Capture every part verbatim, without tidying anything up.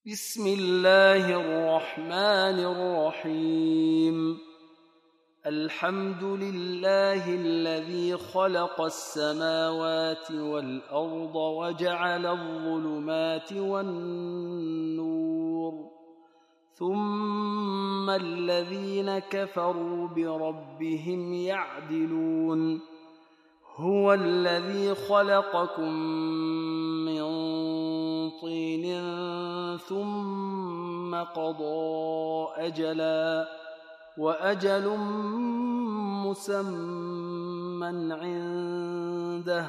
بسم الله الرحمن الرحيم. الحمد لله الذي خلق السماوات والأرض وجعل الظلمات والنور، ثم الذين كفروا بربهم يعدلون. هو الذي خلقكم من طين ثم قضى أجلا وأجل مسمى عنده،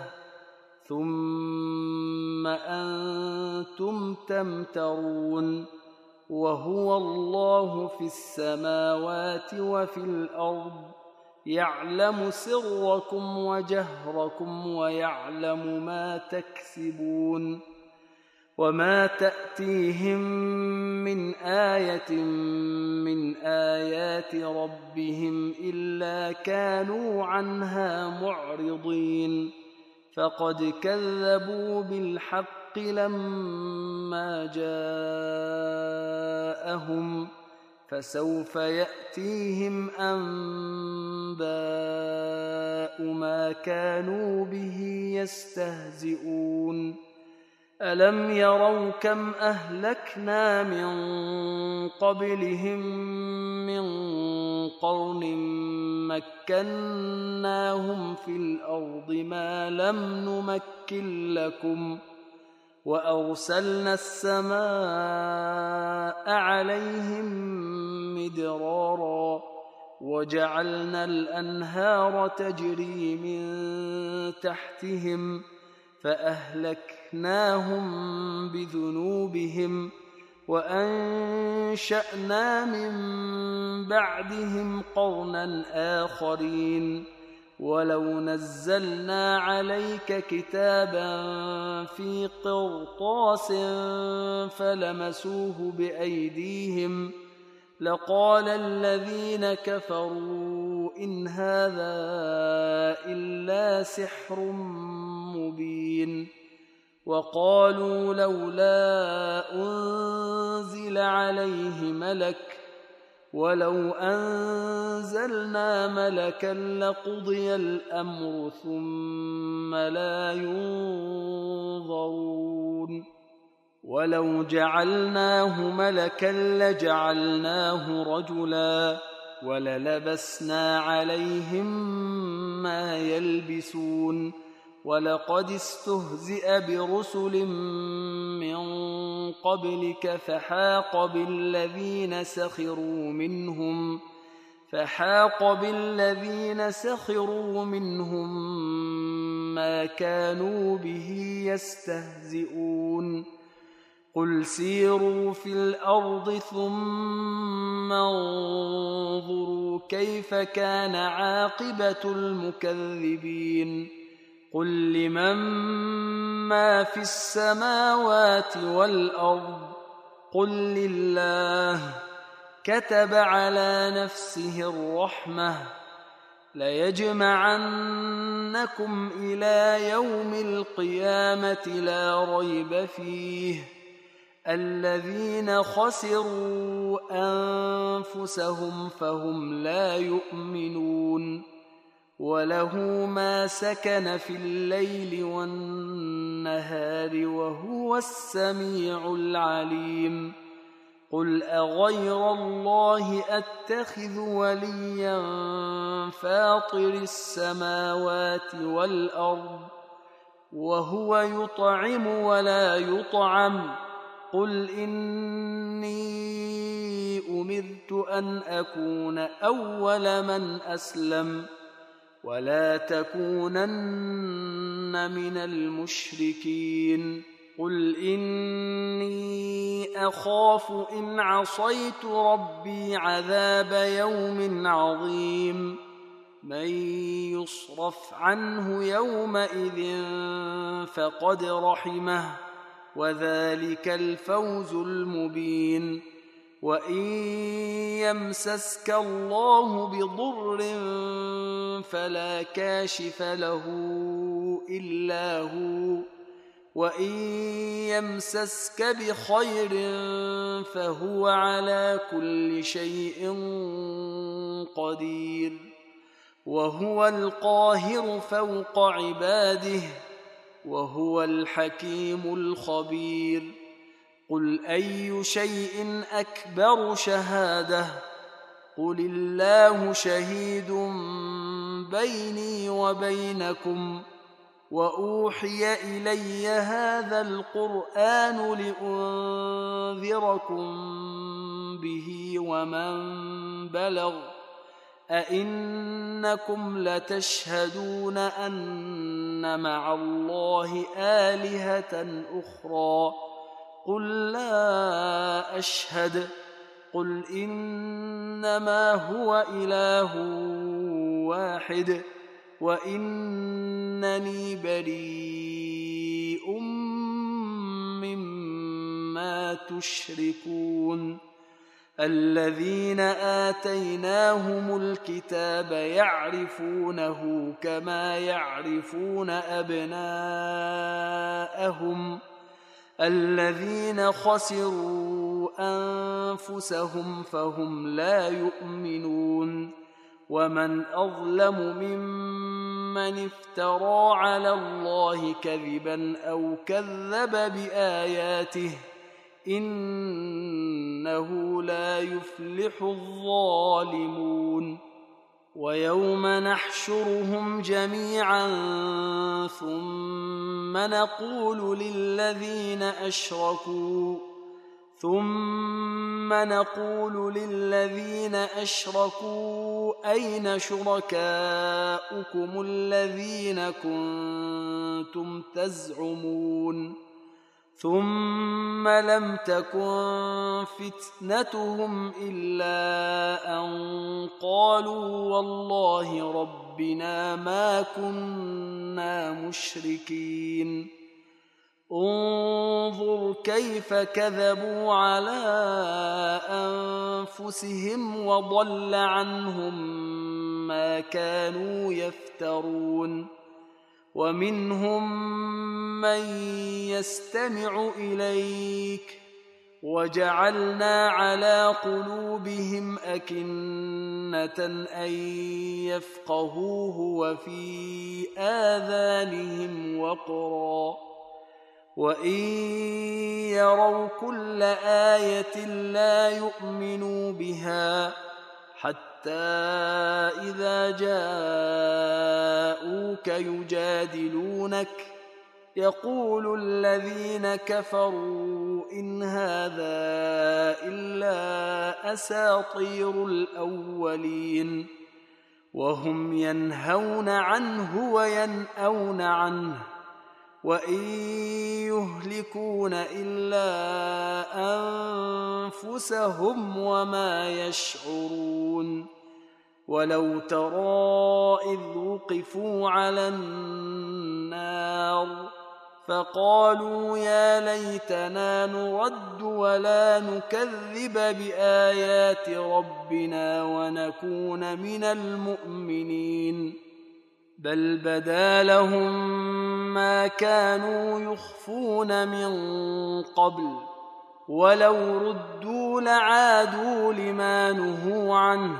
ثم أنتم تمترون. وهو الله في السماوات وفي الأرض، يعلم سركم وجهركم ويعلم ما تكسبون. وما تأتيهم من آية من آيات ربهم إلا كانوا عنها معرضين. فقد كذبوا بالحق لما جاءهم، فسوف يأتيهم أنباء ما كانوا به يستهزئون. ألم يروا كم أهلكنا من قبلهم من قرن مكناهم في الأرض ما لم نمكن لكم، وأرسلنا السماء عليهم مدرارا، وجعلنا الأنهار تجري من تحتهم، فأهلكناهم بذنوبهم وأنشأنا من بعدهم قرنا آخرين. ولو نزلنا عليك كتابا في قرطاس فلمسوه بأيديهم لقال الذين كفروا إن هذا إلا سحر مبين. وقالوا لولا أنزل عليه ملك، ولو أنزلنا ملكا لقضي الأمر ثم لا ينظرون. ولو جعلناه ملكا لجعلناه رجلا وللبسنا عليهم ما يلبسون. ولقد استهزئ برسل من قبلك فحاق بالذين سخروا منهم فحاق بالذين سخروا منهم ما كانوا به يستهزئون. قل سيروا في الأرض ثم انظروا كيف كان عاقبة المكذبين. قل لمن ما في السماوات والأرض قل لله. كتب على نفسه الرحمة ليجمعنكم إلى يوم القيامة لا ريب فيه. الذين خسروا أنفسهم فهم لا يؤمنون. وله ما سكن في الليل والنهار وهو السميع العليم. قل أغير الله أتخذ وليا فاطر السماوات والأرض وهو يطعم ولا يطعم. قل إني أمرت أن أكون أول من أسلم ولا تكونن من المشركين. قل إني أخاف إن عصيت ربي عذاب يوم عظيم. من يصرف عنه يومئذ فقد رحمه وذلك الفوز المبين. وإن يمسسك الله بضر فلا كاشف له إلا هو وإن يمسسك بخير فهو على كل شيء قدير وهو القاهر فوق عباده وهو الحكيم الخبير قل أي شيء أكبر شهادة قل الله شهيد بيني وبينكم وأوحي إلي هذا القرآن لأنذركم به ومن بلغ أئنكم لتشهدون أن مع الله آلهة أخرى قل لا أشهد قل إنما هو إله واحد وإنني بريء مما تشركون الذين آتيناهم الكتاب يعرفونه كما يعرفون أبناءهم الذين خسروا أنفسهم فهم لا يؤمنون ومن أظلم ممن افترى على الله كذبا أو كذب بآياته إنه لا يفلح الظالمون ويوم نحشرهم جميعا ثم نقول للذين أشركوا ثم نقول للذين أشركوا أين شركاؤكم الذين كنتم تزعمون ثم لم تكن فتنتهم إلا أن قالوا والله ربنا ما كنا مشركين انظر كيف كذبوا على أنفسهم وضل عنهم ما كانوا يفترون ومنهم من يستمع إليك وجعلنا على قلوبهم أكنة أن يفقهوه وفي آذانهم وقرا وإن يروا كل آية لا يؤمنوا بها حتى إذا جاءوك يجادلونك يقول الذين كفروا إن هذا إلا أساطير الأولين وهم ينهون عنه وينأون عنه وإن يهلكون إلا أنفسهم وما يشعرون ولو ترى إذ وقفوا على النار فقالوا يا ليتنا نرد ولا نكذب بآيات ربنا ونكون من المؤمنين بل بدا لهم ما كانوا يخفون من قبل ولو ردوا لعادوا لما نهوا عنه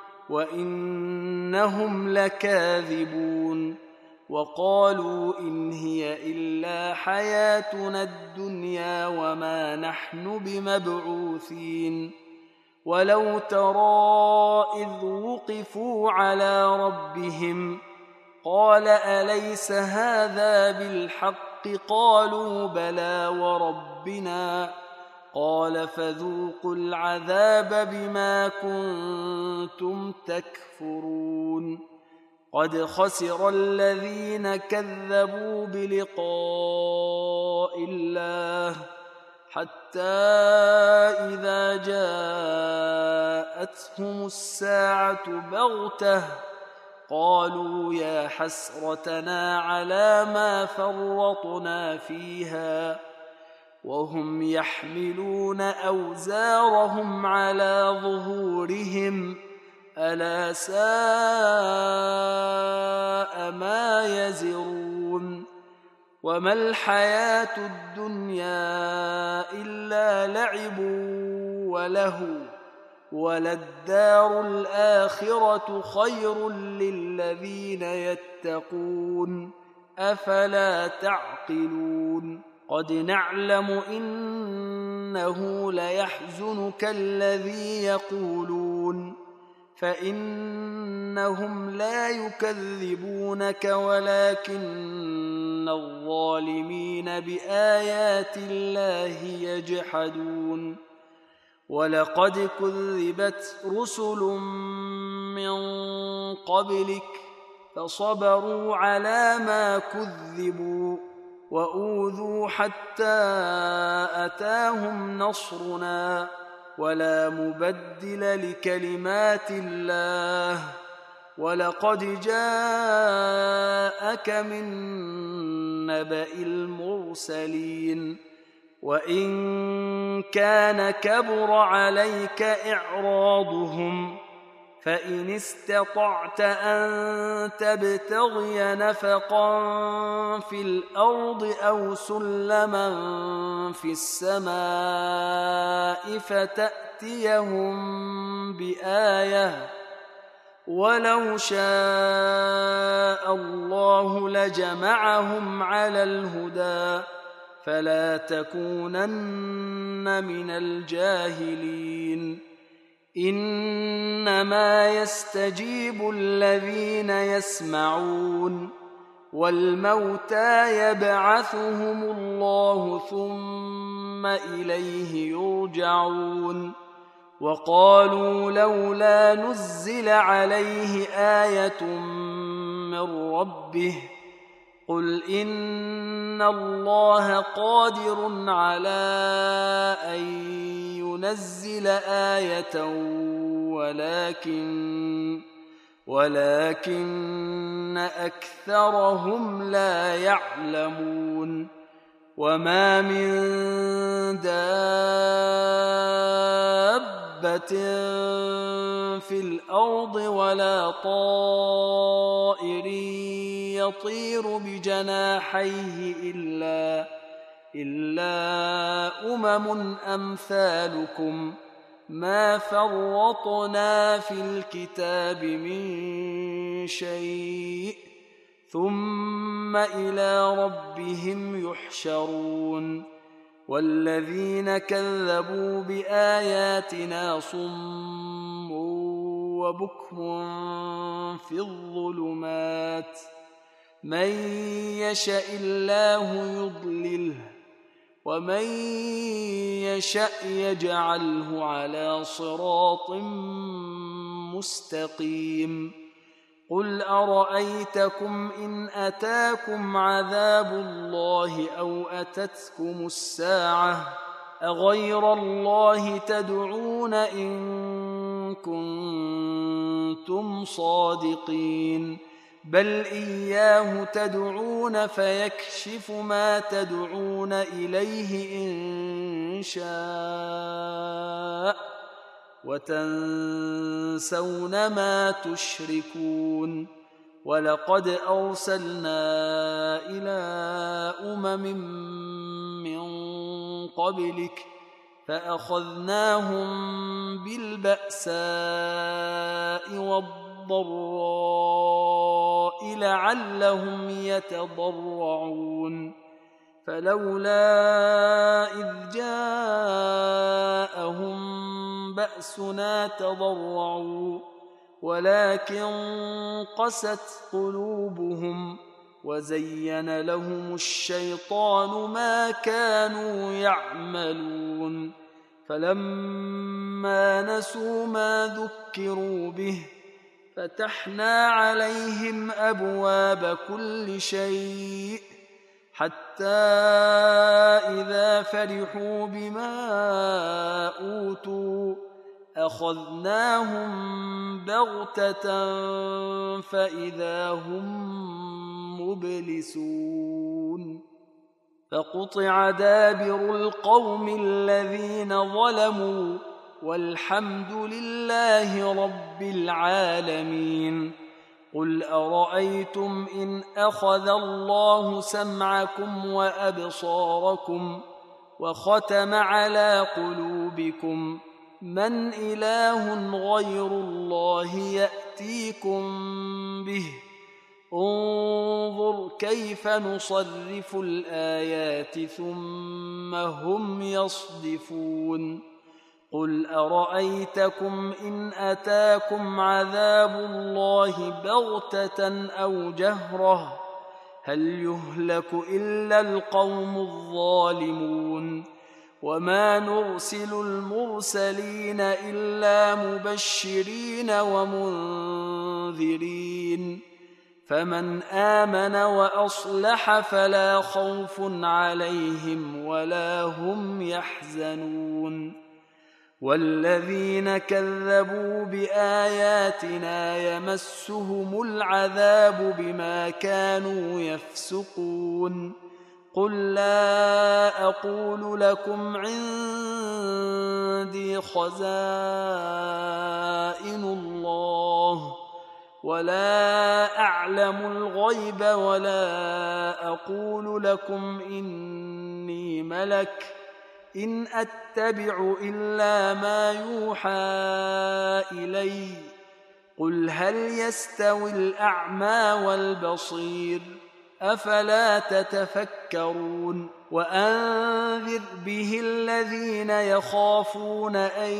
وإنهم لكاذبون وقالوا إن هي إلا حياتنا الدنيا وما نحن بمبعوثين ولو ترى إذ وقفوا على ربهم قال أليس هذا بالحق قالوا بلى وربنا قال فذوقوا العذاب بما كنتم تكفرون قد خسر الذين كذبوا بلقاء الله حتى إذا جاءتهم الساعة بغتة قالوا يا حسرتنا على ما فرطنا فيها وهم يحملون أوزارهم على ظهورهم ألا ساء ما يزرون وما الحياة الدنيا إلا لعب ولهو وللدار الآخرة خير للذين يتقون أفلا تعقلون قد نعلم إنه ليحزنك الذي يقولون فإنهم لا يكذبونك ولكن الظالمين بآيات الله يجحدون ولقد كذبت رسل من قبلك فصبروا على ما كذبوا وأوذوا حتى أتاهم نصرنا ولا مبدل لكلمات الله ولقد جاءك من نبأ المرسلين وإن كان كبر عليك إعراضهم فإن استطعت أن تبتغي نفقا في الأرض أو سلما في السماء فتأتيهم بآية ولو شاء الله لجمعهم على الهدى فلا تكونن من الجاهلين إنما يستجيب الذين يسمعون والموتى يبعثهم الله ثم إليه يرجعون وقالوا لولا نزل عليه آية من ربه قل إن الله قادر على أن ينزل آية ولكن ولكن أكثرهم لا يعلمون وما من دابة في الأرض ولا طائر يطير بجناحيه إلا إلا أمم أمثالكم ما فرطنا في الكتاب من شيء ثم إلى ربهم يحشرون والذين كذبوا بآياتنا صم وبكم في الظلمات من يشاء الله يضلله ومن يشاء يجعله على صراط مستقيم قل أرأيتكم إن أتاكم عذاب الله أو أتتكم الساعة أغير الله تدعون إن كنتم صادقين بل إياه تدعون فيكشف ما تدعون إليه إن شاء وتنسون ما تشركون ولقد أرسلنا إلى أمم من قبلك فأخذناهم بالبأساء والضراء لعلهم يتضرعون فلولا إذ جاءهم بأسنا تضرعوا ولكن قست قلوبهم وزين لهم الشيطان ما كانوا يعملون فلما نسوا ما ذكروا به فتحنا عليهم أبواب كل شيء حتى إذا فرحوا بما أوتوا أخذناهم بغتة فإذا هم مبلسون فقطع دابر القوم الذين ظلموا والحمد لله رب العالمين قل أرأيتم إن أخذ الله سمعكم وأبصاركم وختم على قلوبكم من إله غير الله يأتيكم به انظر كيف نصرف الآيات ثم هم يصدفون قل أرأيتكم إن أتاكم عذاب الله بغتة أو جهرة هل يهلك إلا القوم الظالمون وما نرسل المرسلين إلا مبشرين ومنذرين فمن آمن وأصلح فلا خوف عليهم ولا هم يحزنون والذين كذبوا بآياتنا يمسهم العذاب بما كانوا يفسقون قل لا أقول لكم عندي خزائن الله ولا أعلم الغيب ولا أقول لكم إني ملك إن أتبع إلا ما يوحى إلي قل هل يستوي الأعمى والبصير أفلا تتفكرون وأنذر به الذين يخافون أن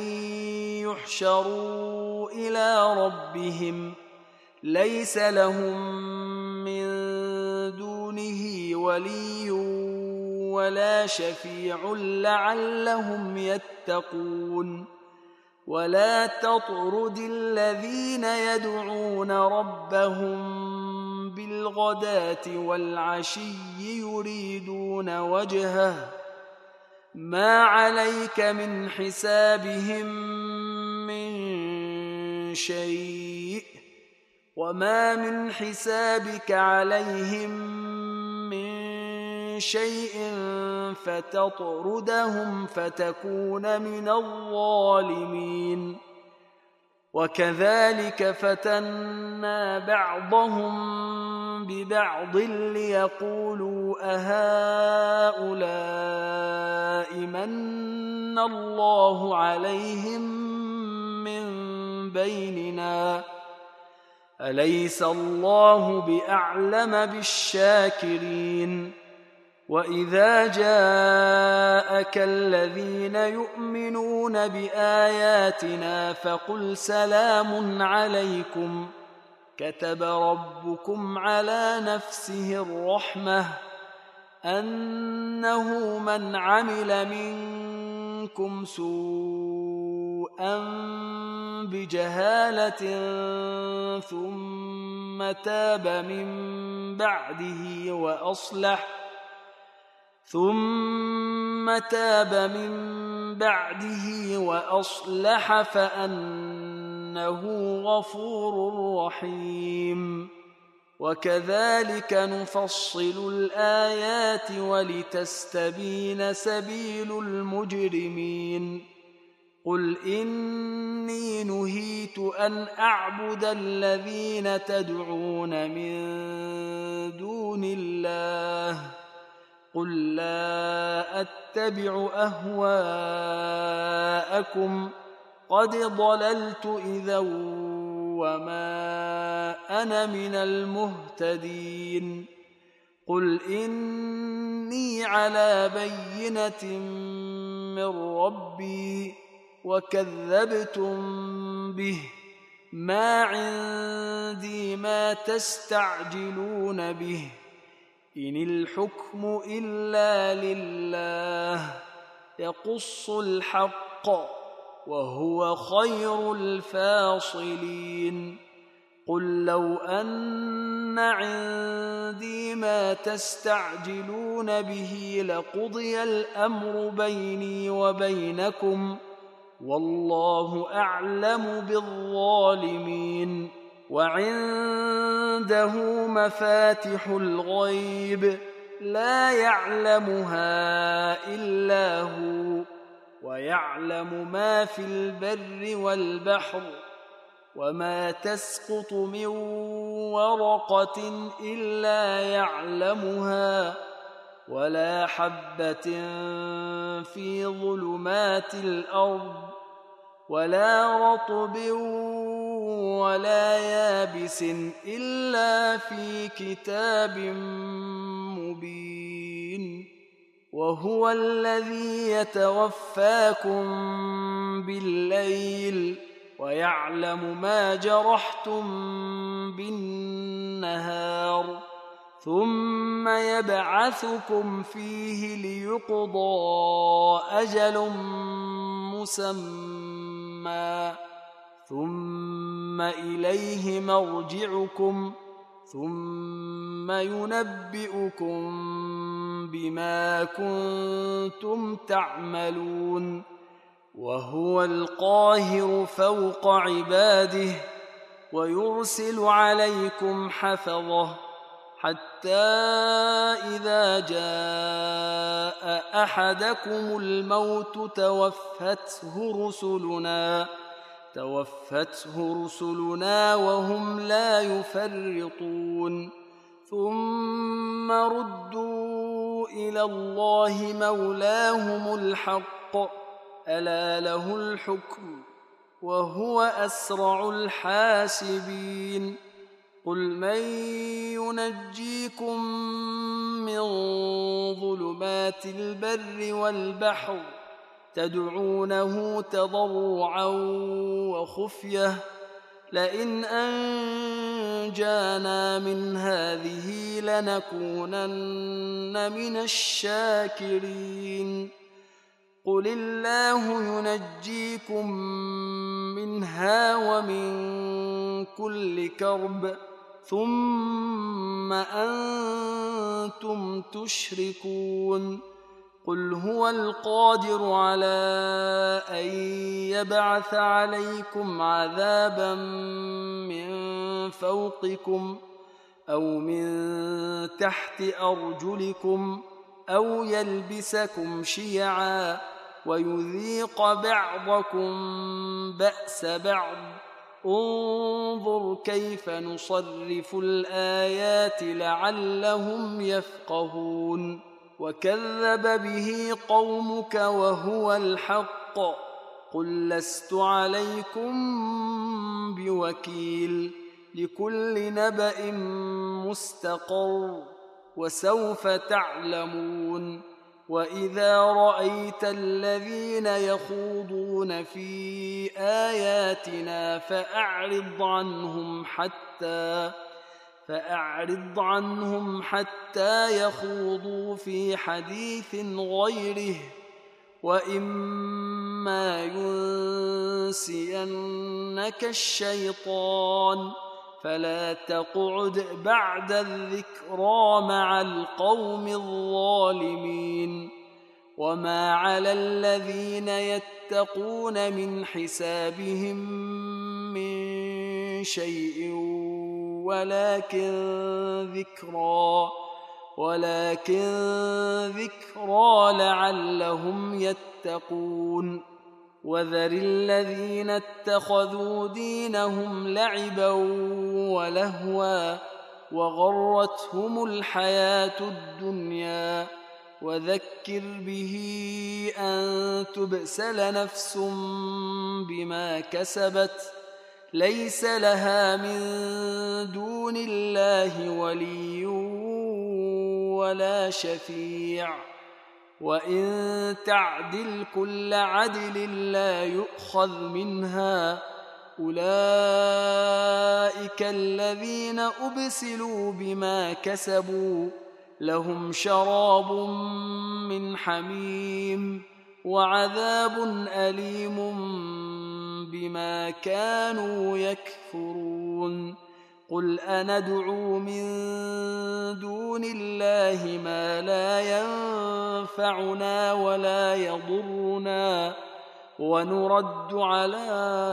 يحشروا إلى ربهم ليس لهم من دونه ولي ولا شفيع لعلهم يتقون ولا تطرد الذين يدعون ربهم بالغداة والعشي يريدون وجهه ما عليك من حسابهم من شيء وما من حسابك عليهم من شيء فتطردهم فتكون من الظالمين وكذلك فتنا بعضهم ببعض ليقولوا أهؤلاء من الله عليهم من بيننا أليس الله بأعلم بالشاكرين وإذا جاءك الذين يؤمنون بآياتنا فقل سلام عليكم كتب ربكم على نفسه الرحمة أنه من عمل منكم سوءا بجهالة ثم تاب من بعده وأصلح ثم تاب من بعده وأصلح فأنه غفور رحيم وكذلك نفصل الآيات ولتستبين سبيل المجرمين قل إني نهيت أن أعبد الذين تدعون من دون الله قل لا أتبع أهواءكم قد ضللت إذا وما أنا من المهتدين قل إني على بينة من ربي وكذبتم به ما عندي ما تستعجلون به إن الحكم إلا لله يقص الحق وهو خير الفاصلين قل لو أن عندي ما تستعجلون به لقضي الأمر بيني وبينكم والله أعلم بالظالمين وعنده مفاتح الغيب لا يعلمها إلا هو ويعلم ما في البر والبحر وما تسقط من ورقة إلا يعلمها ولا حبة في ظلمات الأرض ولا رطب ولا يابس إلا في كتاب مبين وهو الذي يتوفاكم بالليل ويعلم ما جرحتم بالنهار ثم يبعثكم فيه ليقضى أجل مسمى ثم إليه مرجعكم ثم ينبئكم بما كنتم تعملون وهو القاهر فوق عباده ويرسل عليكم حفظه حتى إذا جاء أحدكم الموت توفته رسلنا توفته رسلنا وهم لا يفرطون ثم ردوا إلى الله مولاهم الحق ألا له الحكم وهو أسرع الحاسبين قل من ينجيكم من ظلمات البر والبحر تدعونه تضرعا وخفية لئن أنجانا من هذه لنكونن من الشاكرين قل الله ينجيكم منها ومن كل كرب ثم أنتم تشركون قل هو القادر على أن يبعث عليكم عذابا من فوقكم أو من تحت أرجلكم أو يلبسكم شيعا ويذيق بعضكم بأس بعض انظر كيف نصرف الآيات لعلهم يفقهون وكذب به قومك وهو الحق قل لست عليكم بوكيل لكل نبأ مستقر وسوف تعلمون وإذا رأيت الذين يخوضون في آياتنا فأعرض عنهم حتى فأعرض عنهم حتى يخوضوا في حديث غيره وإما ينسينك الشيطان فلا تقعد بعد الذكرى مع القوم الظالمين وما على الذين يتقون من حسابهم من شيء ولكن ذكرى ولكن ذكرى لعلهم يتقون وذر الذين اتخذوا دينهم لعبا ولهوا وغرتهم الحياة الدنيا وذكر به أن تبسل نفس بما كسبت ليس لها من دون الله ولي ولا شفيع وإن تعدل كل عدل لا يؤخذ منها أولئك الذين أبسلوا بما كسبوا لهم شراب من حميم وعذاب أليم بما كانوا يكفرون قل أندعو من دون الله ما لا ينفعنا ولا يضرنا ونرد على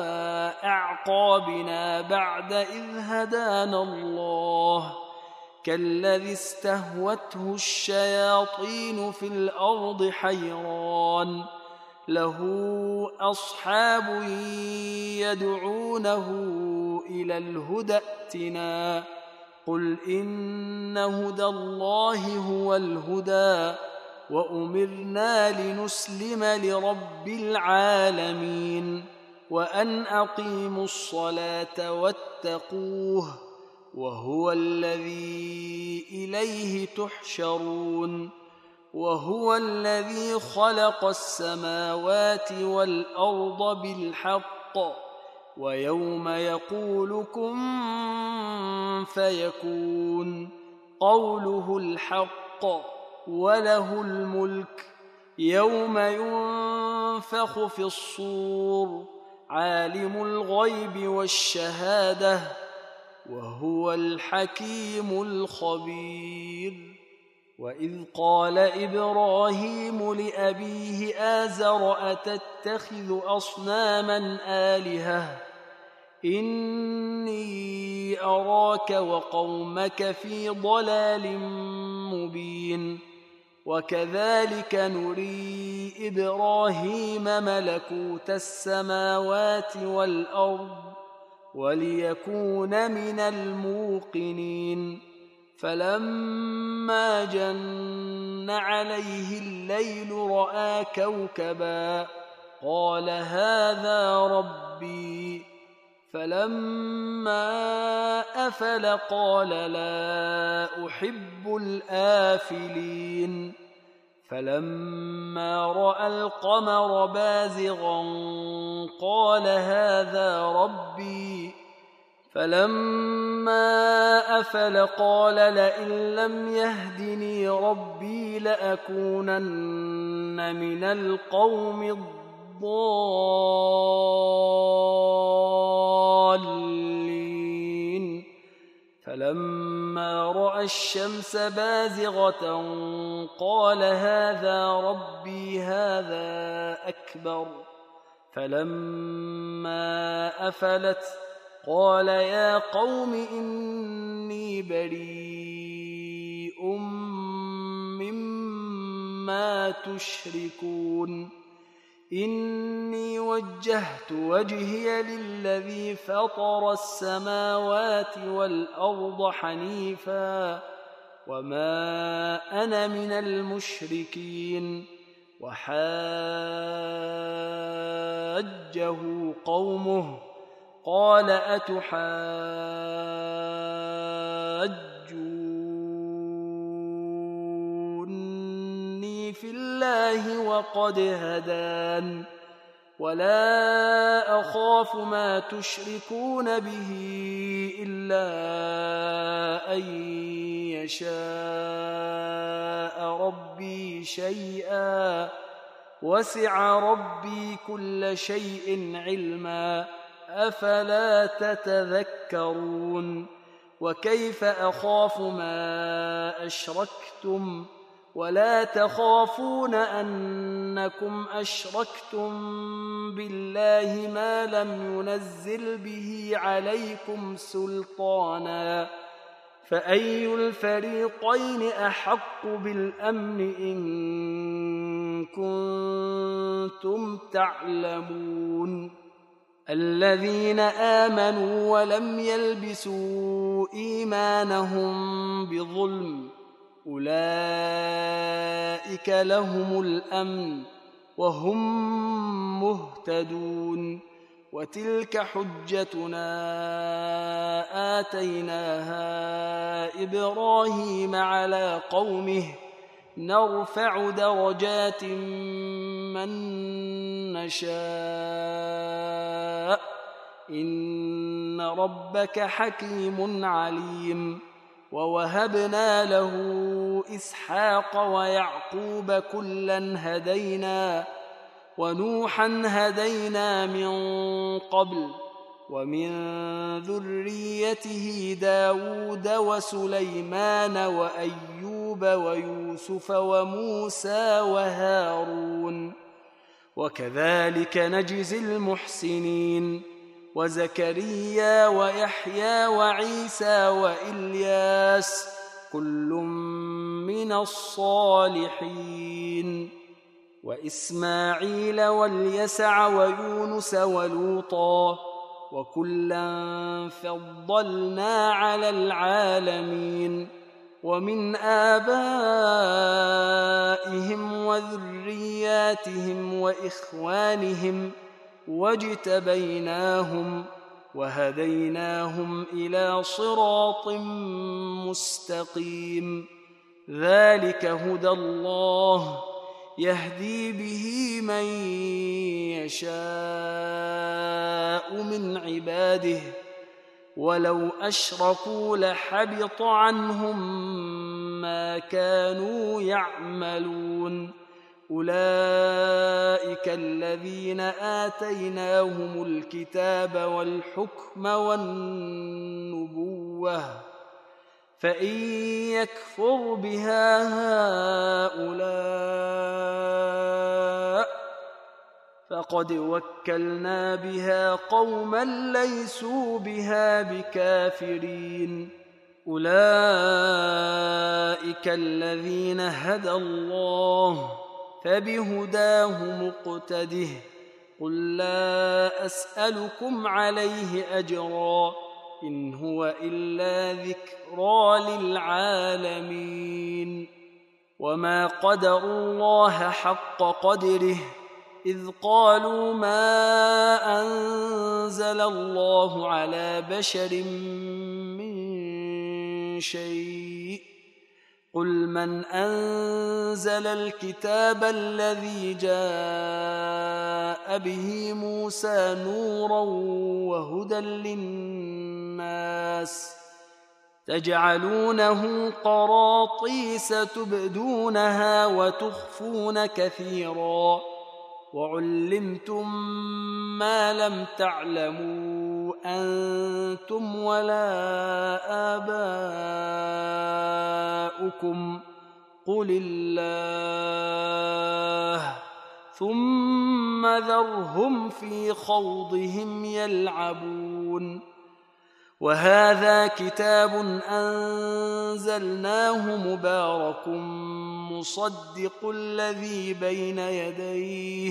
أعقابنا بعد إذ هدانا الله كالذي استهوته الشياطين في الأرض حيران له أصحاب يدعونه إلى الهدى ائتنا قل إن هدى الله هو الهدى وأمرنا لنسلم لرب العالمين وأن أقيموا الصلاة واتقوه وهو الذي إليه تحشرون وهو الذي خلق السماوات والأرض بالحق ويوم يقول كن فيكون قوله الحق وله الملك يوم ينفخ في الصور عالم الغيب والشهادة وهو الحكيم الخبير وإذ قال إبراهيم لأبيه آزر أتتخذ أصناما آلهة إني أراك وقومك في ضلال مبين وكذلك نري إبراهيم ملكوت السماوات والأرض وليكون من الموقنين فلما جن عليه الليل رأى كوكبا قال هذا ربي فلما أفل قال لا أحب الآفلين فلما رأى القمر بازغا قال هذا ربي فلما أفل قال لئن لم يهدني ربي لأكونن من القوم الضالين فلما رأى الشمس بازغة قال هذا ربي هذا أكبر فلما أفلت قال يا قوم إني بريء مما تشركون إني وجهت وجهي للذي فطر السماوات والأرض حنيفا وما أنا من المشركين وحاجه قومه قال أتحاجوني في الله وقد هدان ولا أخاف ما تشركون به إلا أن يشاء ربي شيئا وسع ربي كل شيء علما أفلا تتذكرون وكيف أخاف ما أشركتم ولا تخافون أنكم أشركتم بالله ما لم ينزل به عليكم سلطانا فأي الفريقين أحق بالأمن إن كنتم تعلمون الذين آمنوا ولم يلبسوا إيمانهم بظلم أولئك لهم الأمن وهم مهتدون وتلك حجتنا آتيناها إبراهيم على قومه نرفع درجات من نشاء إن ربك حكيم عليم ووهبنا له إسحاق ويعقوب كلا هدينا ونوحا هدينا من قبل ومن ذريته داود وسليمان وأيوب ويوسف وموسى وهارون وكذلك نجزي المحسنين وزكريا ويحيى وعيسى وإلياس كل من الصالحين وإسماعيل واليسع ويونس ولوطا وكلا فضلنا على العالمين ومن آبائهم وذرياتهم وإخوانهم واجتبيناهم وهديناهم إلى صراط مستقيم ذلك هدى الله يهدي به من يشاء من عباده ولو أشركوا لحبط عنهم ما كانوا يعملون أولئك الذين آتيناهم الكتاب والحكم والنبوة فإن يكفر بها هؤلاء فقد وكلنا بها قوما ليسوا بها بكافرين أولئك الذين هدى الله فبهداه مقتده قل لا أسألكم عليه أجرا إن هو إلا ذكرى للعالمين وما قدروا الله حق قدره إذ قالوا ما أنزل الله على بشر من شيء قل من أنزل الكتاب الذي جاء به موسى نورا وهدى للناس تجعلونه قراطيس تبدونها وتخفون كثيرا وعلمتم ما لم تعلموا أنتم ولا آباؤكم قل الله ثم ذرهم في خوضهم يلعبون وهذا كتاب أنزلناه مبارك مصدق الذي بين يديه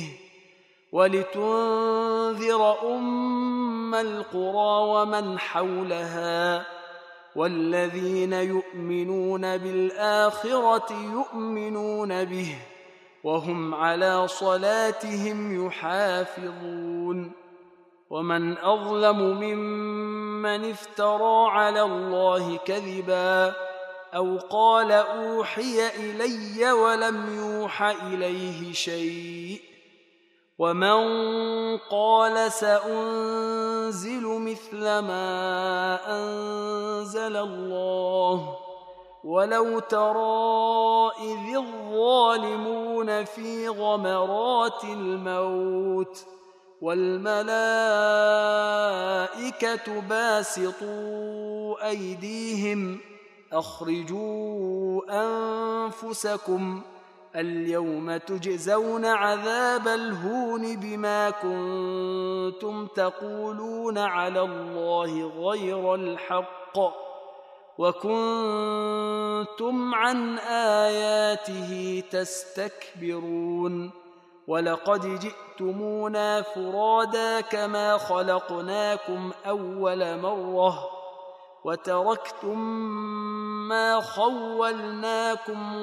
ولتنذر أم القرى ومن حولها والذين يؤمنون بالآخرة يؤمنون به وهم على صلاتهم يحافظون ومن أظلم ممن افترى على الله كذبا أو قال أوحي إلي ولم يوح إليه شيء ومن قال سأنزل مثل ما أنزل الله ولو ترى إذ الظالمون في غمرات الموت والملائكة باسطوا أيديهم أخرجوا أنفسكم اليوم تجزون عذاب الهون بما كنتم تقولون على الله غير الحق وكنتم عن آياته تستكبرون ولقد جئتمونا فرادا كما خلقناكم أول مرة وتركتم ما خولناكم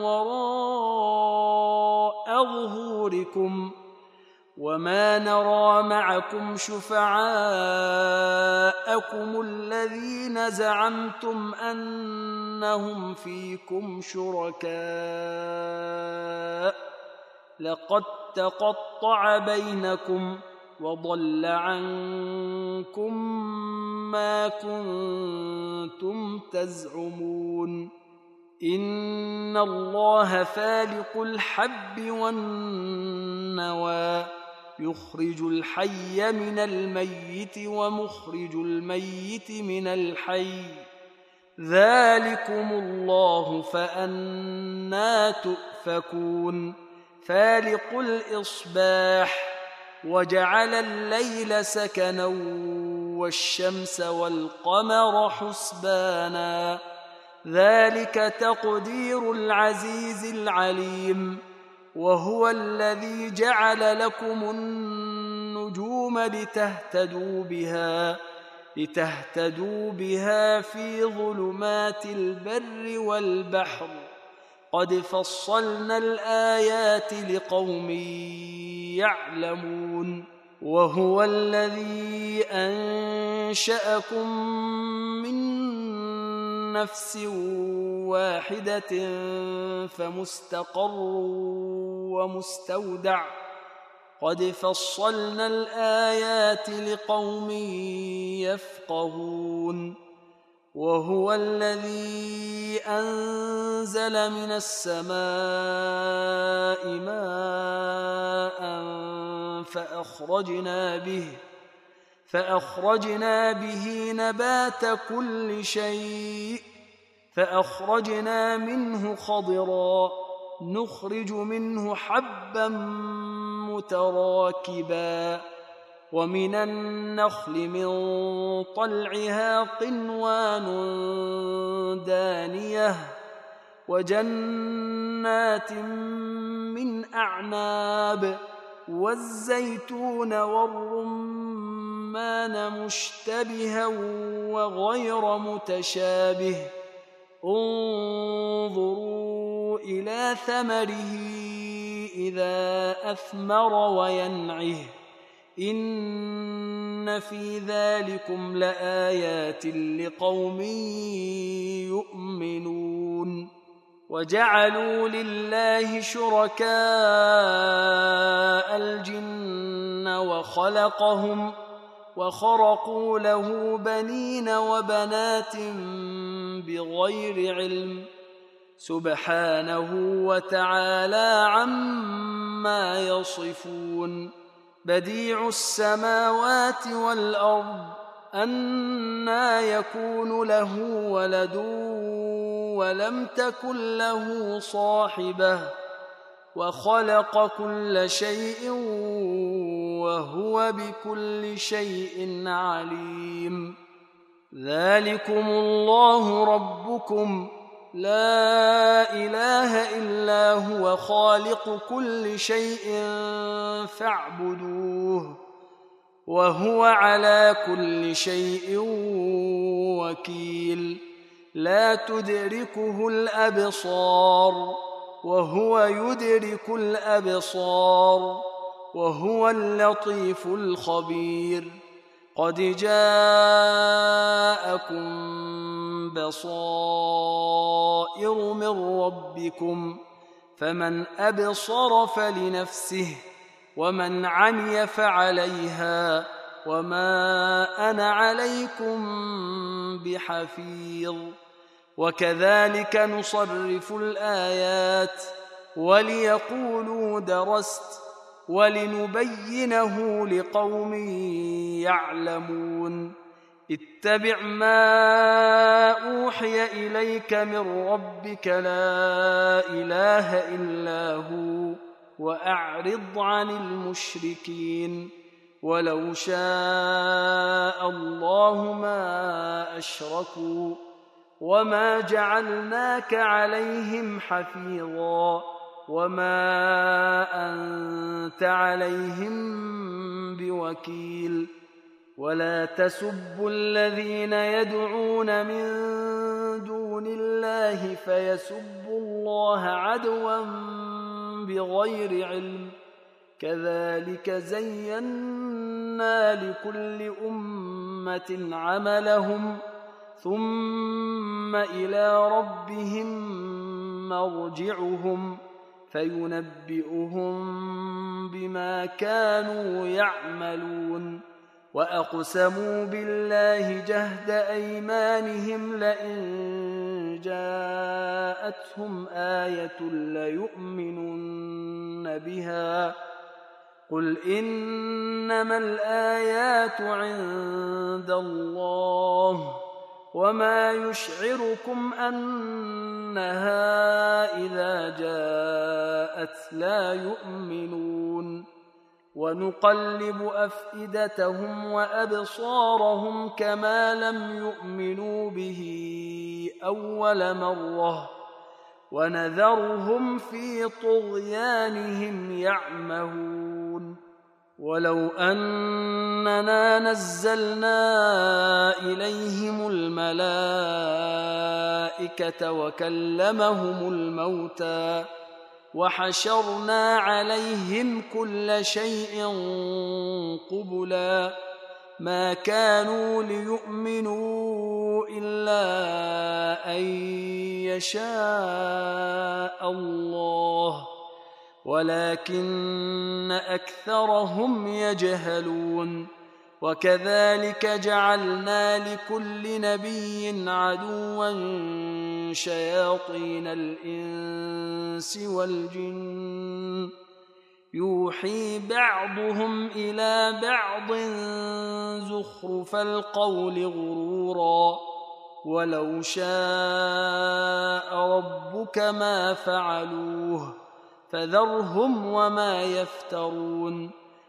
وراء ظهوركم وما نرى معكم شفعاءكم الذين زعمتم أنهم فيكم شركاء لقد تقطع بينكم وضل عنكم ما كنتم تزعمون إن الله فالق الحب والنوى يخرج الحي من الميت ومخرج الميت من الحي ذلكم الله فأنى تؤفكون فالق الإصباح وجعل الليل سكنا والشمس والقمر حسبانا ذلك تقدير العزيز العليم وهو الذي جعل لكم النجوم النجوم لتهتدوا بها لتهتدوا بها في ظلمات البر والبحر قد فصلنا الآيات لقوم يعلمون وهو الذي أنشأكم من نفس واحدة فمستقر ومستودع قد فصلنا الآيات لقوم يفقهون وهو الذي أنزل من السماء ماء فأخرجنا به فأخرجنا به نبات كل شيء فأخرجنا منه خضرا نخرج منه حبا متراكبا ومن النخل من طلعها قنوان دانية وجنات من أعناب والزيتون والرمان مشتبها وغير متشابه انظروا إلى ثمره إذا أثمر وينعه إن في ذلكم لآيات لقوم يؤمنون وجعلوا لله شركاء الجن وخلقهم وخرقوا له بنين وبنات بغير علم سبحانه وتعالى عما يصفون بديع السماوات والأرض أنى يكون له ولد ولم تكن له صاحبة وخلق كل شيء وهو بكل شيء عليم ذلكم الله ربكم لا إله إلا هو خالق كل شيء فاعبدوه وهو على كل شيء وكيل لا تدركه الأبصار وهو يدرك الأبصار وهو اللطيف الخبير قد جاءكم بصائر من ربكم فمن أبصر فلنفسه ومن عمي فعليها وما أنا عليكم بحفيظ وكذلك نصرف الآيات وليقولوا درست ولنبينه لقوم يعلمون اتبع ما أوحي إليك من ربك لا إله إلا هو وأعرض عن المشركين ولو شاء الله ما أشركوا وما جعلناك عليهم حفيظا وما أنت عليهم بوكيل ولا تسبوا الذين يدعون من دون الله فيسبوا الله عدوا بغير علم كذلك زينا لكل أمة عملهم ثم إلى ربهم مرجعهم فينبئهم بما كانوا يعملون وأقسموا بالله جهد أيمانهم لئن جاءتهم آية ليؤمنن بها قل إنما الآيات عند الله وما يشعركم أنها إذا جاءت لا يؤمنون ونقلب أفئدتهم وأبصارهم كما لم يؤمنوا به أول مرة ونذرهم في طغيانهم يعمهون ولو أننا نزلنا إليهم الملائكة وكلمهم الموتى وحشرنا عليهم كل شيء قبلا ما كانوا ليؤمنوا إلا أن يشاء الله ولكن أكثرهم يجهلون وكذلك جعلنا لكل نبي عدوا شياطين الإنس والجن يوحي بعضهم إلى بعض زخرف القول غرورا ولو شاء ربك ما فعلوه فذرهم وما يفترون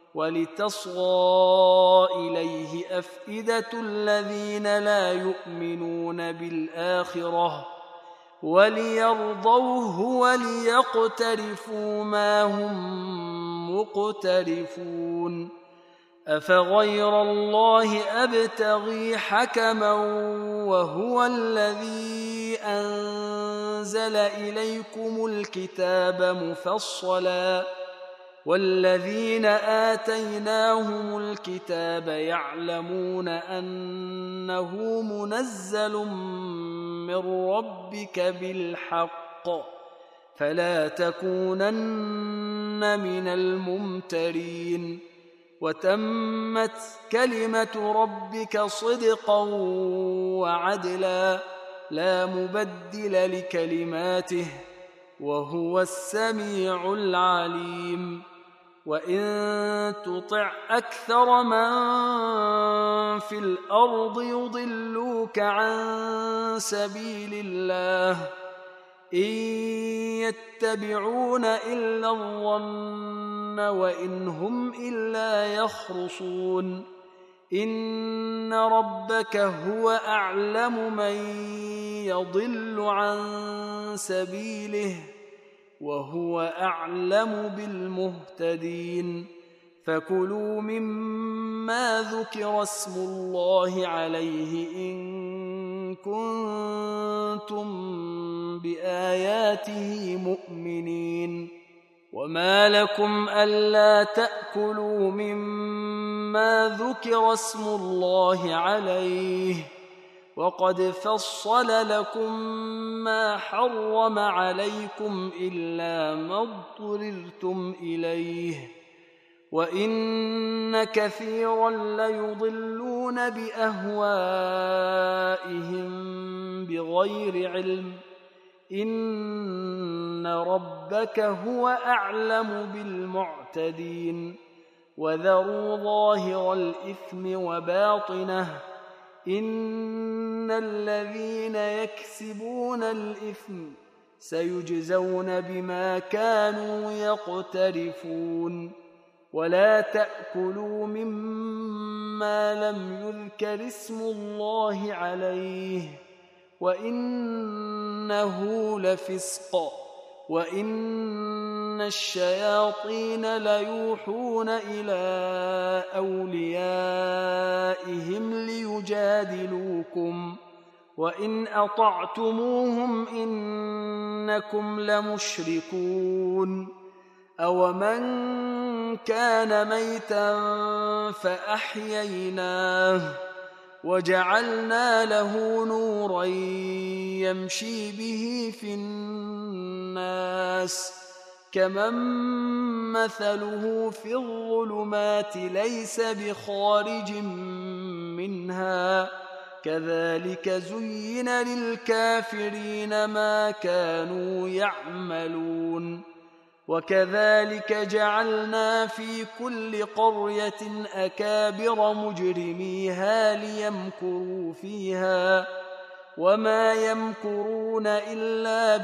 ولتصغى إليه أفئدة الذين لا يؤمنون بالآخرة وليرضوه وليقترفوا ما هم مقترفون أفغير الله أبتغي حكما وهو الذي أنزل إليكم الكتاب مفصلا والذين آتيناهم الكتاب يعلمون أنه منزل من ربك بالحق فلا تكونن من الممترين وتمت كلمة ربك صدقا وعدلا لا مبدل لكلماته وهو السميع العليم وإن تطع أكثر من في الأرض يضلوك عن سبيل الله إن يتبعون إلا الظن وإن هم إلا يخرصون إن ربك هو أعلم من يضل عن سبيله وهو أعلم بالمهتدين فكلوا مما ذكر اسم الله عليه إن كنتم بآياته مؤمنين وما لكم ألا تأكلوا مما ذكر اسم الله عليه وقد فصل لكم ما حرم عليكم إلا ما اضطررتم إليه وإن كثيرا ليضلون بأهوائهم بغير علم إن ربك هو أعلم بالمعتدين وذروا ظاهر الإثم وباطنه إن الذين يكسبون الإثم سيجزون بما كانوا يقترفون ولا تأكلوا مما لم يذكر اسم الله عليه وإنه لفسق وإن الشياطين ليوحون إلى أوليائهم ليجادلوكم وإن أطعتموهم إنكم لمشركون أومن كان ميتا فأحييناه وجعلنا له نورا يمشي به في الناس كمن مثله في الظلمات ليس بخارج منها كذلك زين للكافرين ما كانوا يعملون وكذلك جعلنا في كل قرية أكابر مجرميها ليمكروا فيها وما يمكرون إلا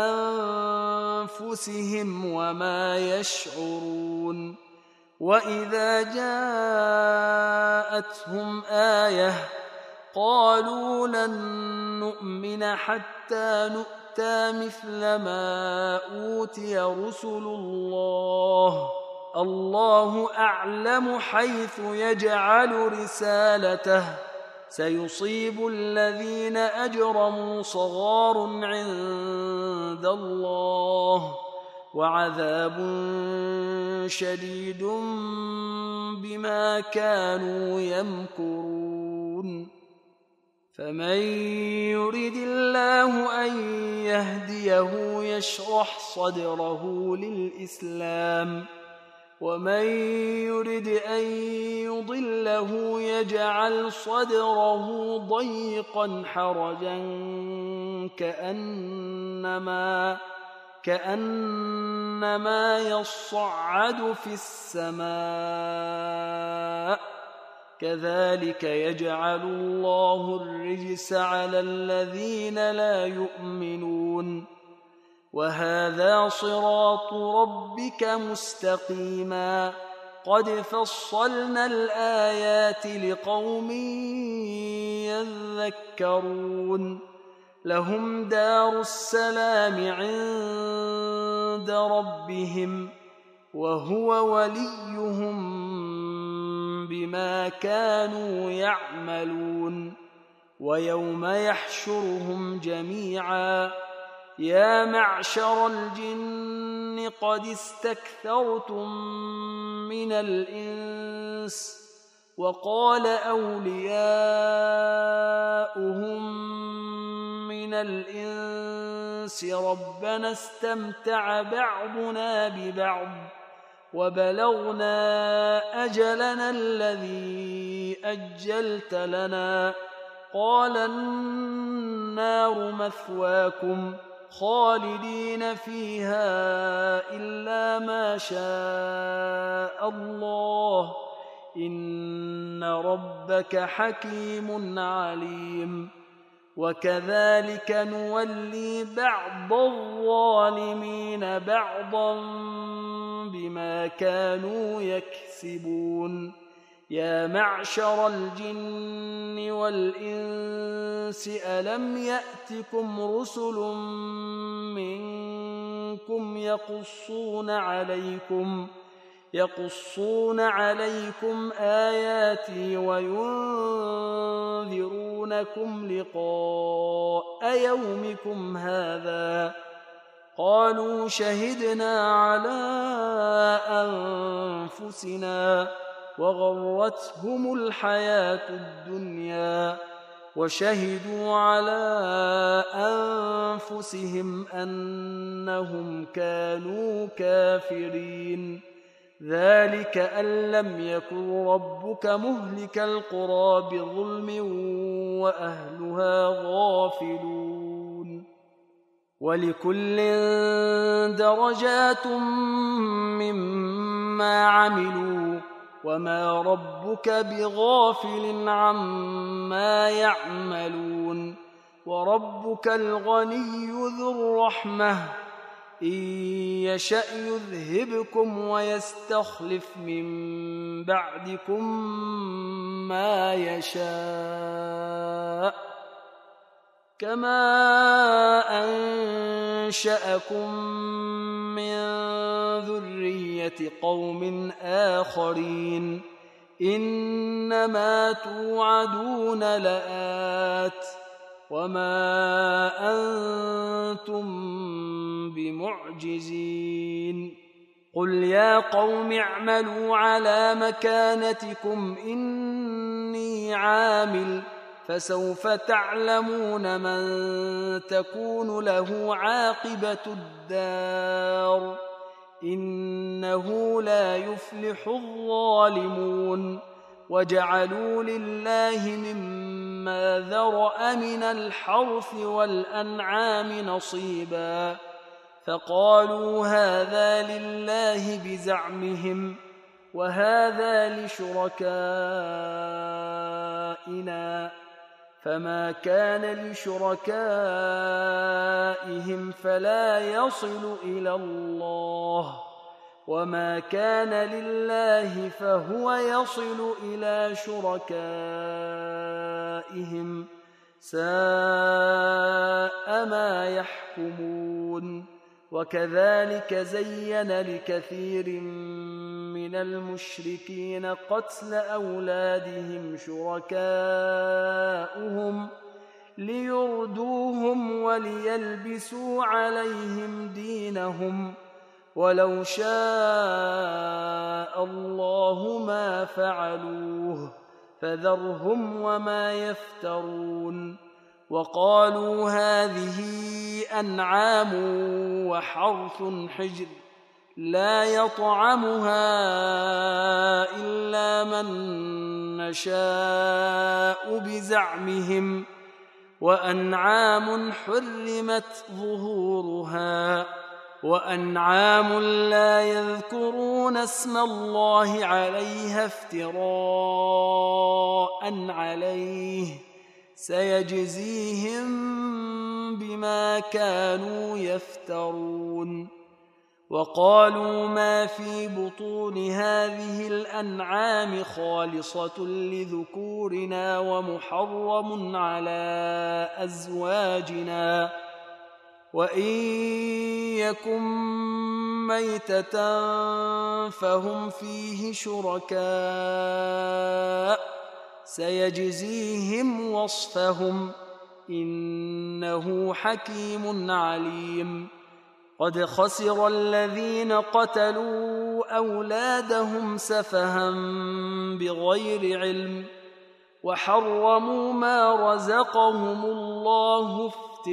بأنفسهم وما يشعرون وإذا جاءتهم آية قالوا لن نؤمن حتى نؤتى مثل ما أوتي رسل الله الله أعلم حيث يجعل رسالته سيصيب الذين أجرموا صغار عند الله وعذاب شديد بما كانوا يمكرون فمن يرد الله أن يهديه يشرح صدره للإسلام ومن يرد أن يضله يجعل صدره ضيقا حرجا كأنما كأنما يصعد في السماء كذلك يجعل الله الرجس على الذين لا يؤمنون وهذا صراط ربك مستقيما قد فصلنا الآيات لقوم يذكرون لهم دار السلام عند ربهم وهو وليهم بما كانوا يعملون ويوم يحشرهم جميعا يا معشر الجن قد استكثرتم من الإنس وقال أولياؤهم من الإنس ربنا استمتع بعضنا ببعض وبلغنا أجلنا الذي أجلت لنا قال النار مثواكم خالدين فيها إلا ما شاء الله إن ربك حكيم عليم وكذلك نولي بعض الظالمين بعضا بما كانوا يكسبون يا معشر الجن والإنس ألم يأتكم رسل منكم يقصون عليكم يقصون عليكم آياتي وينذرونكم لقاء يومكم هذا قالوا شهدنا على أنفسنا وغرتهم الحياة الدنيا وشهدوا على أنفسهم أنهم كانوا كافرين ذلك أن لم يكن ربك مهلك القرى بظلم وأهلها غافلون ولكل درجات مما عملوا وما ربك بغافل عما يعملون وربك الغني ذو الرحمة إن يشأ يذهبكم ويستخلف من بعدكم ما يشاء كما أنشأكم من ذرية قوم آخرين إنما توعدون لآت وما أنتم بمعجزين قل يا قوم اعملوا على مكانتكم إني عامل فسوف تعلمون من تكون له عاقبة الدار إنه لا يفلح الظالمون وجعلوا لله مما ذرأ من الحرث والأنعام نصيبا فقالوا هذا لله بزعمهم وهذا لشركائنا فما كان لشركائهم فلا يصل إلى الله وما كان لله فهو يصل إلى شركائهم ساء ما يحكمون وكذلك زين لكثير من المشركين قتل أولادهم شركاؤهم ليردوهم وليلبسوا عليهم دينهم ولو شاء الله ما فعلوه فذرهم وما يفترون. وقالوا هذه أنعام وحرث حجر لا يطعمها إلا من نشاء بزعمهم وأنعام حرمت ظهورها وأنعام لا يذكرون اسم الله عليها افتراء عليه سيجزيهم بما كانوا يفترون. وقالوا ما في بطون هذه الأنعام خالصة لذكورنا ومحرم على أزواجنا وإن يكن ميتة فهم فيه شركاء سيجزيهم وصفهم إنه حكيم عليم. قد خسر الذين قتلوا أولادهم سفها بغير علم وحرموا ما رزقهم الله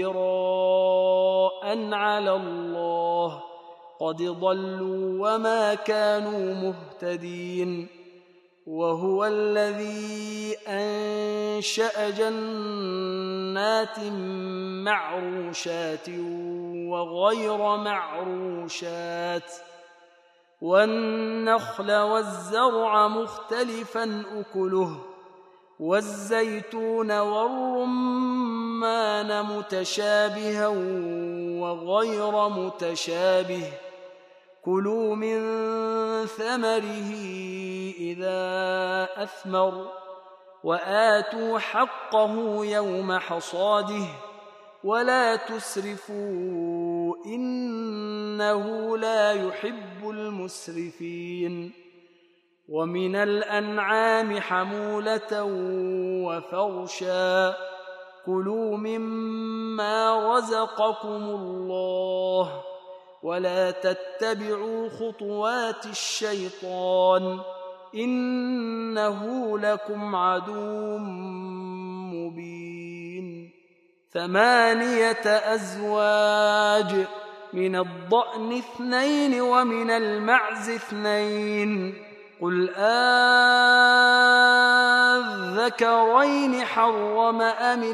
افتراء على الله قد ضلوا وما كانوا مهتدين. وهو الذي أنشأ جنات معروشات وغير معروشات والنخل والزرع مختلفا أكله والزيتون والرمان متشابها وغير متشابه كلوا من ثمره إذا أثمر وآتوا حقه يوم حصاده ولا تسرفوا إنه لا يحب المسرفين. ومن الأنعام حمولة وفرشا كلوا مما رزقكم الله ولا تتبعوا خطوات الشيطان إنه لكم عدو مبين. ثمانية أزواج من الضأن اثنين ومن المعز اثنين قل أذكرين حرم أم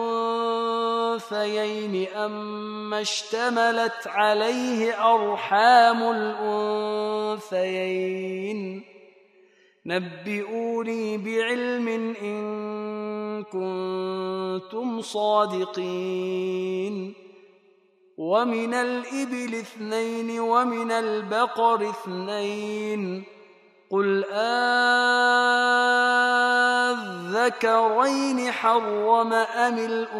الأنثيين أما اشتملت عليه أرحام الأنثيين نبئوني بعلم إن كنتم صادقين. ومن الإبل اثنين ومن البقر اثنين قل أذكرين حرم أم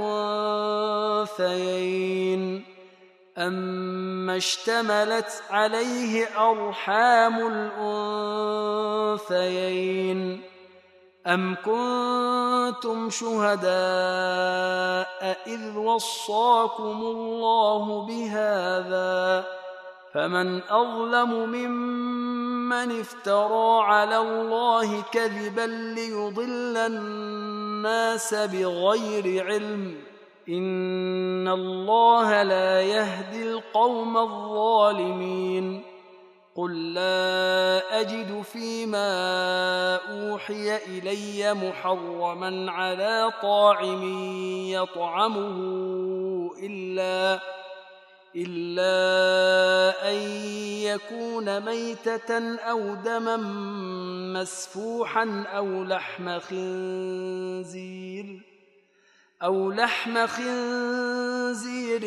الأنثيين أما اشتملت عليه أرحام الأنثيين أم كنتم شهداء إذ وصاكم الله بهذا فمن أظلم ممن افترى على الله كذبا ليضل الناس بغير علم إن الله لا يهدي القوم الظالمين. قل لا أجد فيما أوحي إلي محرما على طاعم يطعمه إلا إلا أن يكون ميتة أو دما مسفوحا أو لحم خنزير أو لحم خنزير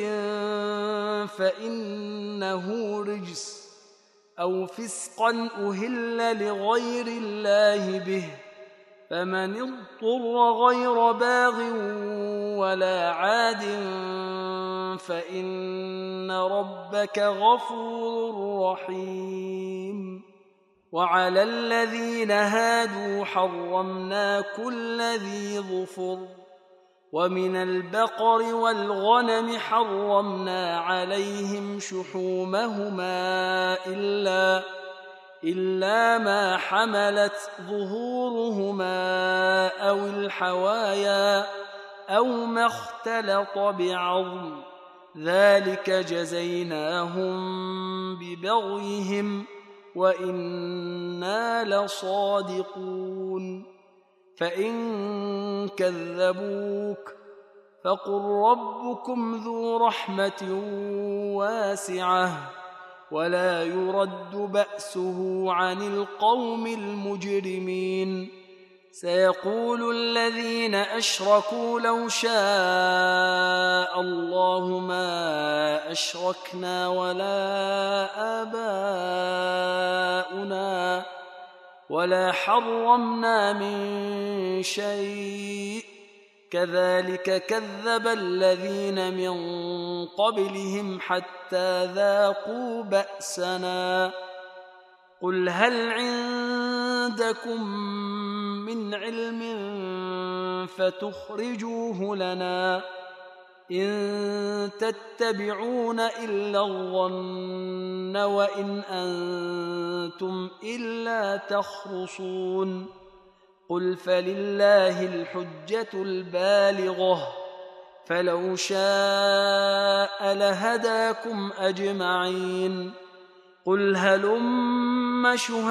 فإنه رجس أو فسقا أهل لغير الله به فمن اضطر غير باغ ولا عاد فإن ربك غفور رحيم. وعلى الذين هادوا حرمنا كل ذي ظفر، ومن البقر والغنم حرمنا عليهم شحومهما إلا, إلا ما حملت ظهورهما أو الحوايا أو ما اختلط بعظم، ذلك جزيناهم ببغيهم وإنا لصادقون. فإن كذبوك فقل ربكم ذو رحمة واسعة ولا يرد بأسه عن القوم المجرمين. سيقول الذين أشركوا لو شاء الله ما أشركنا ولا آباؤنا ولا حرمنا من شيء، كذلك كذب الذين من قبلهم حتى ذاقوا بأسنا. قل هل عندكم من علم فتخرجوه لنا؟ إن تتبعون إلا الظن وإن أنتم إلا تخرصون. قل فلله الحجة البالغة، فلو شاء لهداكم أجمعين. قل هلم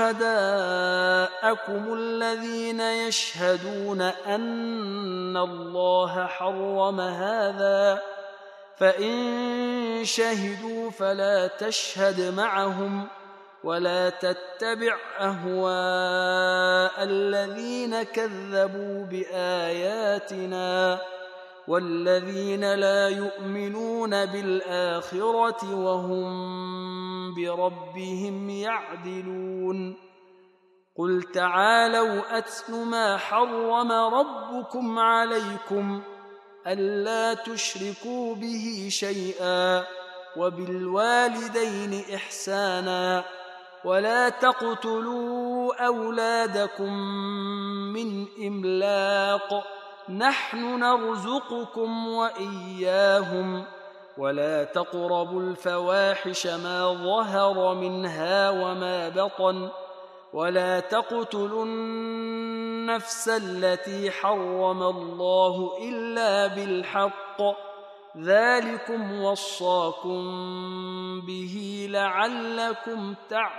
شهداءكم الذين يشهدون أن الله حرم هذا، فإن شهدوا فلا تشهد معهم ولا تتبع أهواء الذين كذبوا بآياتنا والذين لا يؤمنون بالآخرة وهم بربهم يعدلون. قل تعالوا أتل ما حرم ربكم عليكم ألا تشركوا به شيئا وبالوالدين إحسانا ولا تقتلوا أولادكم من إملاق، نحن نرزقكم وإياهم، ولا تقربوا الفواحش ما ظهر منها وما بطن، ولا تقتلوا النفس التي حرم الله إلا بالحق، ذلكم وصاكم به لعلكم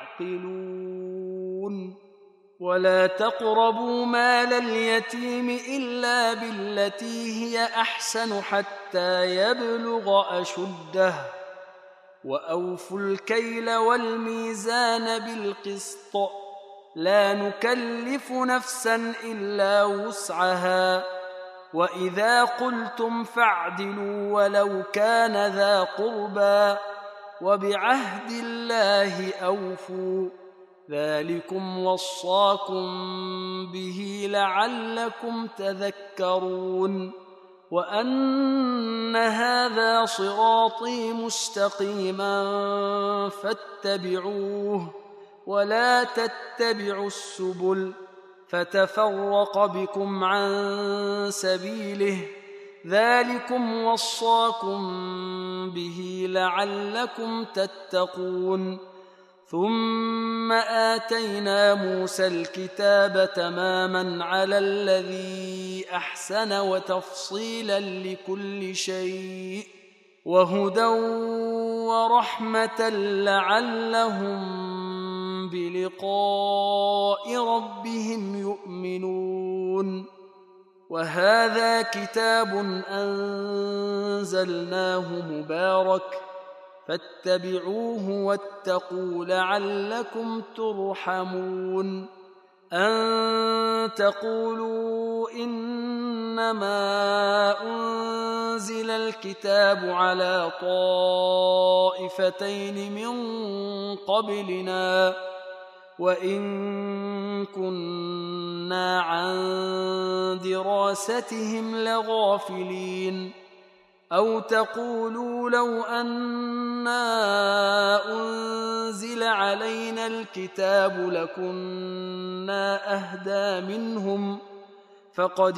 تعقلون. ولا تقربوا مال اليتيم إلا بالتي هي أحسن حتى يبلغ أشده، وأوفوا الكيل والميزان بالقسط، لا نكلف نفسا إلا وسعها، وإذا قلتم فاعدلوا ولو كان ذا قربى، وبعهد الله أوفوا، ذلكم وصاكم به لعلكم تذكرون. وأن هذا صراطي مستقيما فاتبعوه ولا تتبعوا السبل فتفرق بكم عن سبيله، ذلكم وصاكم به لعلكم تتقون. ثم آتينا موسى الكتاب تماما على الذي أحسن وتفصيلا لكل شيء وهدى ورحمة لعلهم بلقاء ربهم يؤمنون. وهذا كتاب أنزلناه مبارك فاتبعوه واتقوا لعلكم ترحمون. أن تقولوا إنما أنزل الكتاب على طائفتين من قبلنا وإن كنا عن دراستهم لغافلين. أو تقولوا لو أنا أنزل علينا الكتاب لكنا أهدى منهم فقد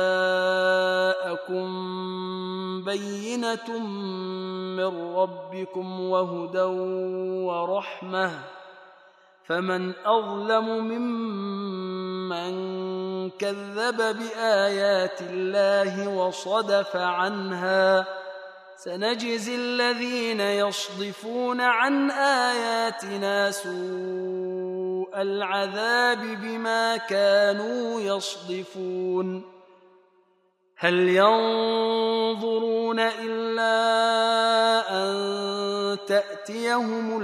جاءكم بينة من ربكم وهدى ورحمة فمن أظلم ممن كذب بآيات الله وصدف عنها سنجزي الذين يصدفون عن آياتنا سوء العذاب بما كانوا يصدفون هل ينظرون إلا أن تأتيهم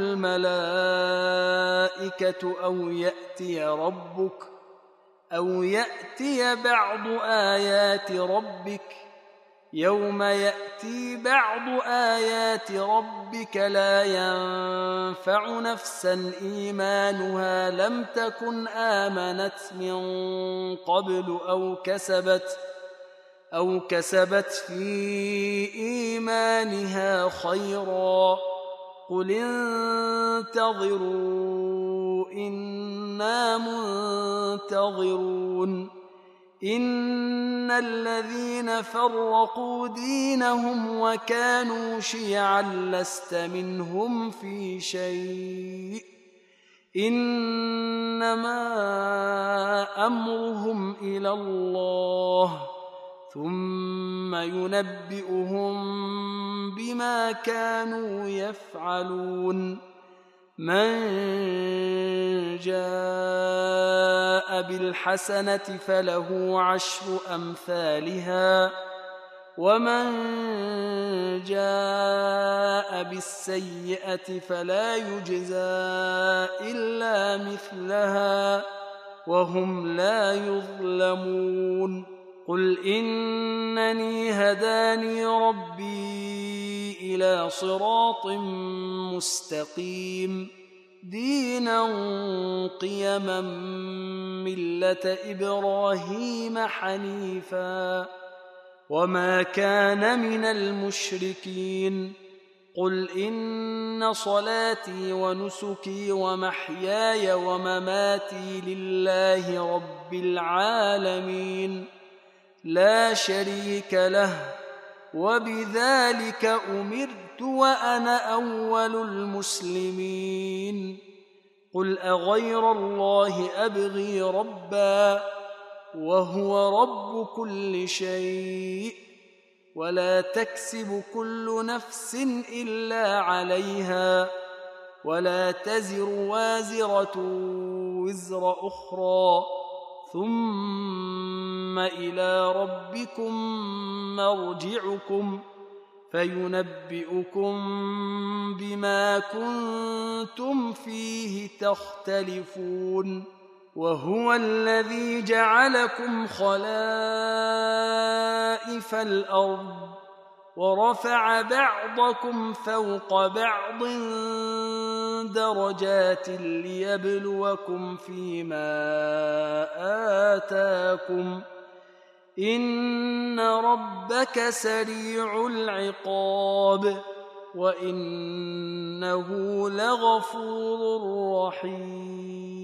الملائكة أو يأتي ربك أو يأتي بعض آيات ربك يوم يأتي بعض آيات ربك لا ينفع نفسا إيمانها لم تكن آمنت من قبل أو كسبت أو كسبت في إيمانها خيرا قل انتظروا إنا منتظرون إن الذين فرقوا دينهم وكانوا شيعا لست منهم في شيء إنما أمرهم إلى الله ثم ينبئهم بما كانوا يفعلون من جاء بالحسنة فله عشر أمثالها ومن جاء بالسيئة فلا يجزى إلا مثلها وهم لا يظلمون قل إنني هداني ربي إلى صراط مستقيم دينا قيما ملة إبراهيم حنيفا وما كان من المشركين قل إن صلاتي ونسكي ومحياي ومماتي لله رب العالمين لا شريك له وبذلك أمرت وأنا أول المسلمين قل أغير الله أبغي ربا وهو رب كل شيء ولا تكسب كل نفس إلا عليها ولا تزر وازرة وزر أخرى ثم إلى ربكم مرجعكم فينبئكم بما كنتم فيه تختلفون وهو الذي جعلكم خلائف الأرض ورفع بعضكم فوق بعض درجات ليبلوكم فيما آتاكم إن ربك سريع العقاب وإنه لغفور رحيم